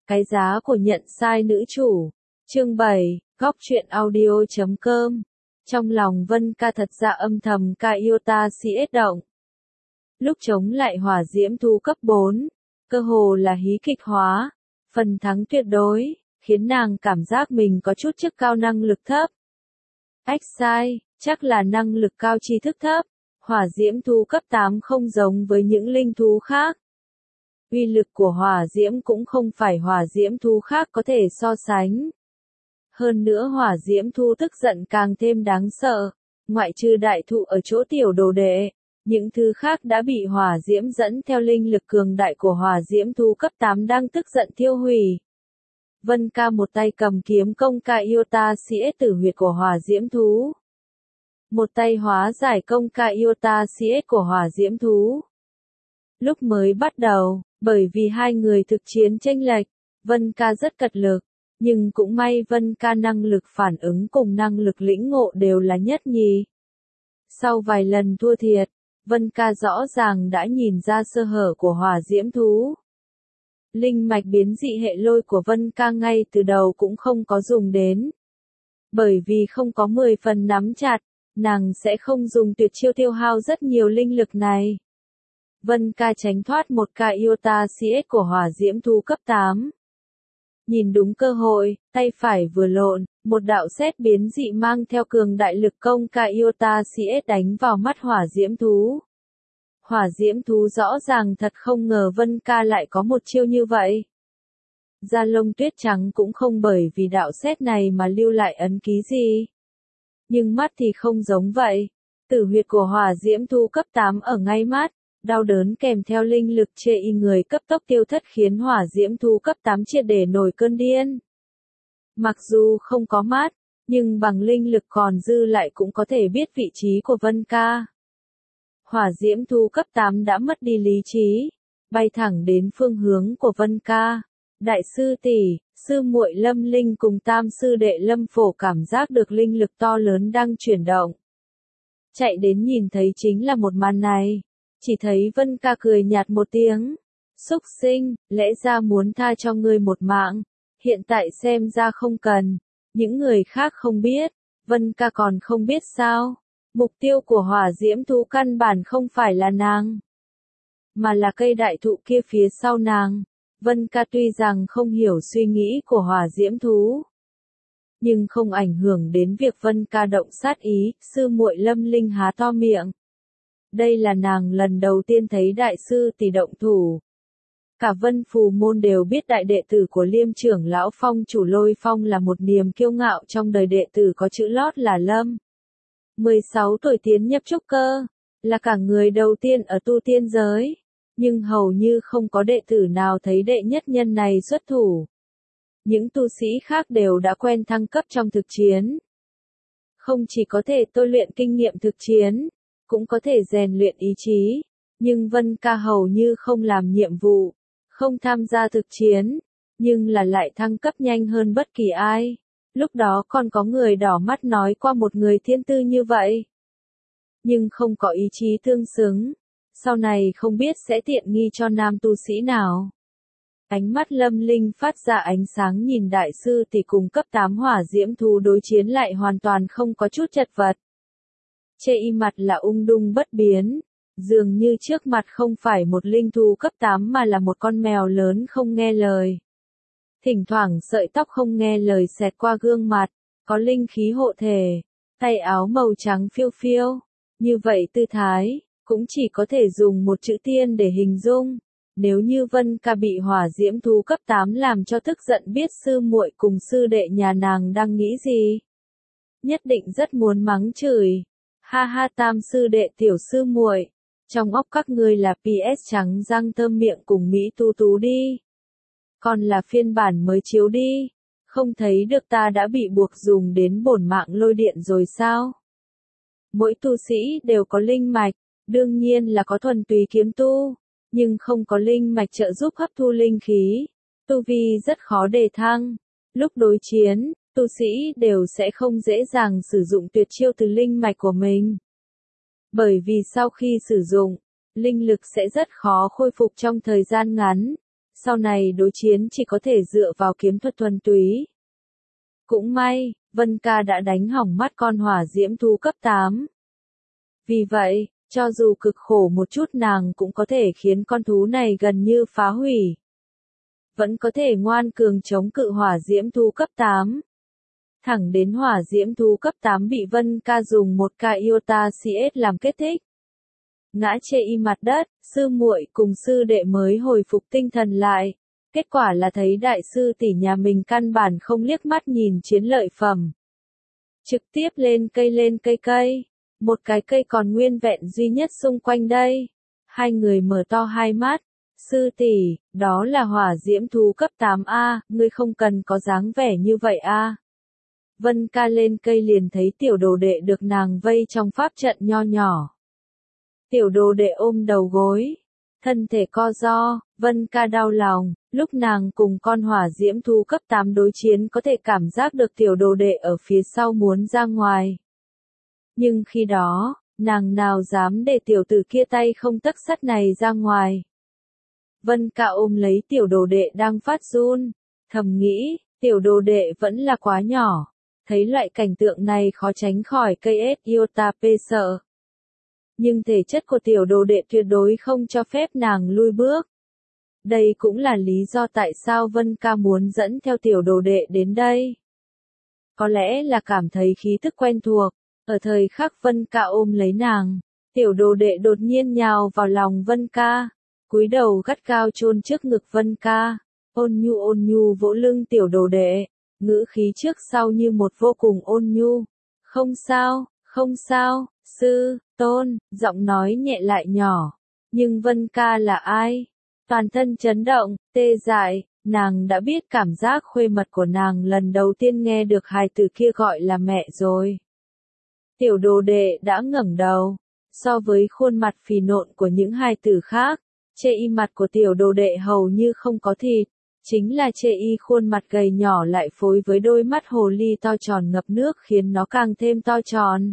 Cái giá của nhận sai nữ chủ. Chương 7, góc truyện audio.com. Trong lòng Vân Ca thật ra âm thầm ca yêu ta si ết động. Lúc chống lại hỏa diễm thú cấp 4, cơ hồ là hí kịch hóa, phần thắng tuyệt đối, khiến nàng cảm giác mình có chút chức cao năng lực thấp. Ách sai, chắc là năng lực cao tri thức thấp, hỏa diễm thú cấp 8 không giống với những linh thú khác. Uy lực của hỏa diễm cũng không phải hỏa diễm thú khác có thể so sánh. Hơn nữa hỏa diễm thú tức giận càng thêm đáng sợ, ngoại trừ đại thụ ở chỗ tiểu đồ đệ, những thứ khác đã bị hỏa diễm dẫn theo linh lực cường đại của hỏa diễm thú cấp 8 đang tức giận thiêu hủy. Vân Ca một tay cầm kiếm công ca yêu ta si ết tử huyệt của hỏa diễm thú. Một tay hóa giải công ca yêu ta si ết của hỏa diễm thú. Lúc mới bắt đầu, bởi vì hai người thực chiến chênh lệch, Vân Ca rất cật lực, nhưng cũng may Vân Ca năng lực phản ứng cùng năng lực lĩnh ngộ đều là nhất nhì. Sau vài lần thua thiệt, Vân Ca rõ ràng đã nhìn ra sơ hở của hỏa diễm thú. Linh mạch biến dị hệ lôi của Vân Ca ngay từ đầu cũng không có dùng đến. Bởi vì không có 10 phần nắm chặt, nàng sẽ không dùng tuyệt chiêu tiêu hao rất nhiều linh lực này. Vân Ca tránh thoát một ca Iota CS của hỏa diễm thú cấp 8. Nhìn đúng cơ hội, tay phải vừa lộn, một đạo sét biến dị mang theo cường đại lực công ca Iota CS đánh vào mắt hỏa diễm thú. Hỏa diễm thú rõ ràng thật không ngờ Vân Ca lại có một chiêu như vậy. Da lông tuyết trắng cũng không bởi vì đạo sét này mà lưu lại ấn ký gì. Nhưng mắt thì không giống vậy. Tử huyệt của hỏa diễm thú cấp 8 ở ngay mắt. Đau đớn kèm theo linh lực chê y người cấp tốc tiêu thất khiến hỏa diễm thú cấp 8 triệt để nổi cơn điên. Mặc dù không có mắt, nhưng bằng linh lực còn dư lại cũng có thể biết vị trí của Vân Ca. Hỏa diễm thú cấp 8 đã mất đi lý trí, bay thẳng đến phương hướng của Vân Ca. Đại sư tỷ, sư muội Lâm Linh cùng tam sư đệ Lâm Phổ cảm giác được linh lực to lớn đang chuyển động. Chạy đến nhìn thấy chính là một màn này. Chỉ thấy Vân Ca cười nhạt một tiếng. Xúc sinh, lẽ ra muốn tha cho ngươi một mạng. Hiện tại xem ra không cần. Những người khác không biết. Vân Ca còn không biết sao. Mục tiêu của hỏa diễm thú căn bản không phải là nàng. Mà là cây đại thụ kia phía sau nàng. Vân Ca tuy rằng không hiểu suy nghĩ của hỏa diễm thú. Nhưng không ảnh hưởng đến việc Vân Ca động sát ý. Sư muội Lâm Linh há to miệng. Đây là nàng lần đầu tiên thấy đại sư tỷ động thủ. Cả Vân Phù môn đều biết đại đệ tử của Liêm trưởng lão Phong chủ Lôi Phong là một niềm kiêu ngạo trong đời đệ tử có chữ lót là Lâm. 16 tuổi tiến nhập trúc cơ, là cả người đầu tiên ở tu tiên giới, nhưng hầu như không có đệ tử nào thấy đệ nhất nhân này xuất thủ. Những tu sĩ khác đều đã quen thăng cấp trong thực chiến. Không chỉ có thể tôi luyện kinh nghiệm thực chiến, cũng có thể rèn luyện ý chí, nhưng Vân Ca hầu như không làm nhiệm vụ, không tham gia thực chiến, nhưng là lại thăng cấp nhanh hơn bất kỳ ai. Lúc đó còn có người đỏ mắt nói qua một người thiên tư như vậy. Nhưng không có ý chí tương xứng, sau này không biết sẽ tiện nghi cho nam tu sĩ nào. Ánh mắt Lâm Linh phát ra ánh sáng nhìn đại sư tỷ cùng cấp 8 hỏa diễm thú đối chiến lại hoàn toàn không có chút chật vật. Chê y mặt là ung dung bất biến, dường như trước mặt không phải một linh thú cấp 8 mà là một con mèo lớn không nghe lời. Thỉnh thoảng sợi tóc không nghe lời xẹt qua gương mặt, có linh khí hộ thể, tay áo màu trắng phiêu phiêu. Như vậy tư thái, cũng chỉ có thể dùng một chữ tiên để hình dung. Nếu như Vân Ca bị hỏa diễm thú cấp 8 làm cho tức giận biết sư muội cùng sư đệ nhà nàng đang nghĩ gì. Nhất định rất muốn mắng chửi. Ha ha tam sư đệ tiểu sư muội, trong óc các ngươi là PS trắng răng thơm miệng cùng Mỹ tu tú đi. Còn là phiên bản mới chiếu đi, không thấy được ta đã bị buộc dùng đến bổn mạng lôi điện rồi sao? Mỗi tu sĩ đều có linh mạch, đương nhiên là có thuần túy kiếm tu, nhưng không có linh mạch trợ giúp hấp thu linh khí, tu vi rất khó đề thăng. Lúc đối chiến, tu sĩ đều sẽ không dễ dàng sử dụng tuyệt chiêu từ linh mạch của mình. Bởi vì sau khi sử dụng, linh lực sẽ rất khó khôi phục trong thời gian ngắn, sau này đối chiến chỉ có thể dựa vào kiếm thuật thuần túy. Cũng may, Vân Ca đã đánh hỏng mắt con hỏa diễm thú cấp 8. Vì vậy, cho dù cực khổ một chút nàng cũng có thể khiến con thú này gần như phá hủy. Vẫn có thể ngoan cường chống cự hỏa diễm thú cấp 8. Thẳng đến hỏa diễm thú cấp 8 bị Vân Ca dùng một ca Iota CS làm kết thúc. Ngã chê y mặt đất, sư muội cùng sư đệ mới hồi phục tinh thần lại. Kết quả là thấy đại sư tỷ nhà mình căn bản không liếc mắt nhìn chiến lợi phẩm. Trực tiếp lên cây. Một cái cây còn nguyên vẹn duy nhất xung quanh đây. Hai người mở to hai mắt. Sư tỷ, đó là hỏa diễm thú cấp 8A, ngươi không cần có dáng vẻ như vậy a. Vân Ca lên cây liền thấy tiểu đồ đệ được nàng vây trong pháp trận nho nhỏ. Tiểu đồ đệ ôm đầu gối, thân thể co ro, Vân Ca đau lòng, lúc nàng cùng con hỏa diễm thú cấp 8 đối chiến có thể cảm giác được tiểu đồ đệ ở phía sau muốn ra ngoài. Nhưng khi đó, nàng nào dám để tiểu tử kia tay không tấc sắt này ra ngoài. Vân Ca ôm lấy tiểu đồ đệ đang phát run, thầm nghĩ, tiểu đồ đệ vẫn là quá nhỏ, thấy loại cảnh tượng này khó tránh khỏi cây Iota P sợ. Nhưng thể chất của tiểu đồ đệ tuyệt đối không cho phép nàng lui bước. Đây cũng là lý do tại sao Vân Ca muốn dẫn theo tiểu đồ đệ đến đây. Có lẽ là cảm thấy khí tức quen thuộc, ở thời khắc Vân Ca ôm lấy nàng, tiểu đồ đệ đột nhiên nhào vào lòng Vân Ca, cúi đầu gắt cao chôn trước ngực Vân Ca, ôn nhu vỗ lưng tiểu đồ đệ, ngữ khí trước sau như một vô cùng ôn nhu. Không sao, sư, tôn, giọng nói nhẹ lại nhỏ. Nhưng Vân Ca là ai? Toàn thân chấn động, tê dại, nàng đã biết cảm giác khuê mật của nàng lần đầu tiên nghe được hài tử kia gọi là mẹ rồi. Tiểu đồ đệ đã ngẩng đầu, so với khuôn mặt phì nộn của những hài tử khác, chê y mặt của tiểu đồ đệ hầu như không có thịt, chính là chê y khuôn mặt gầy nhỏ lại phối với đôi mắt hồ ly to tròn ngập nước khiến nó càng thêm to tròn.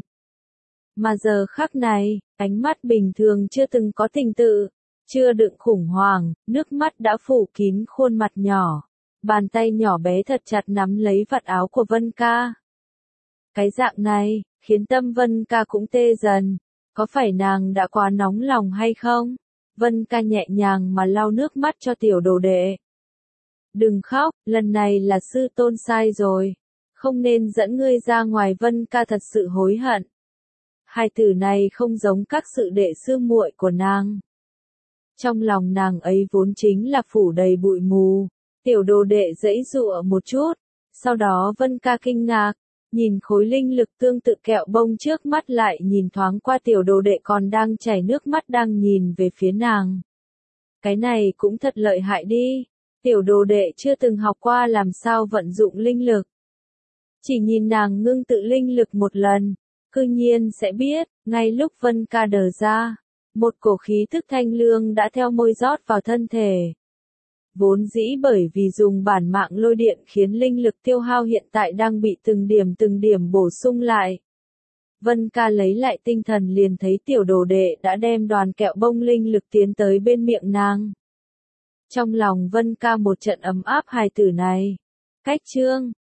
Mà giờ khắc này, ánh mắt bình thường chưa từng có tình tự, chưa đựng khủng hoảng, nước mắt đã phủ kín khuôn mặt nhỏ, bàn tay nhỏ bé thật chặt nắm lấy vạt áo của Vân Ca. Cái dạng này, khiến tâm Vân Ca cũng tê dần, có phải nàng đã quá nóng lòng hay không? Vân Ca nhẹ nhàng mà lau nước mắt cho tiểu đồ đệ. Đừng khóc, lần này là sư tôn sai rồi, không nên dẫn ngươi ra ngoài. Vân Ca thật sự hối hận. Hai từ này không giống các sự đệ sư muội của nàng. Trong lòng nàng ấy vốn chính là phủ đầy bụi mù, tiểu đồ đệ giãy giụa một chút, sau đó Vân Ca kinh ngạc, nhìn khối linh lực tương tự kẹo bông trước mắt lại nhìn thoáng qua tiểu đồ đệ còn đang chảy nước mắt đang nhìn về phía nàng. Cái này cũng thật lợi hại đi, tiểu đồ đệ chưa từng học qua làm sao vận dụng linh lực. Chỉ nhìn nàng ngưng tự linh lực một lần, cư nhiên sẽ biết, ngay lúc Vân Ca đờ ra, một cổ khí thức thanh lương đã theo môi rót vào thân thể. Vốn dĩ bởi vì dùng bản mạng lôi điện khiến linh lực tiêu hao hiện tại đang bị từng điểm bổ sung lại. Vân Ca lấy lại tinh thần liền thấy tiểu đồ đệ đã đem đoàn kẹo bông linh lực tiến tới bên miệng nàng. Trong lòng Vân Ca một trận ấm áp hài tử này. Cách chương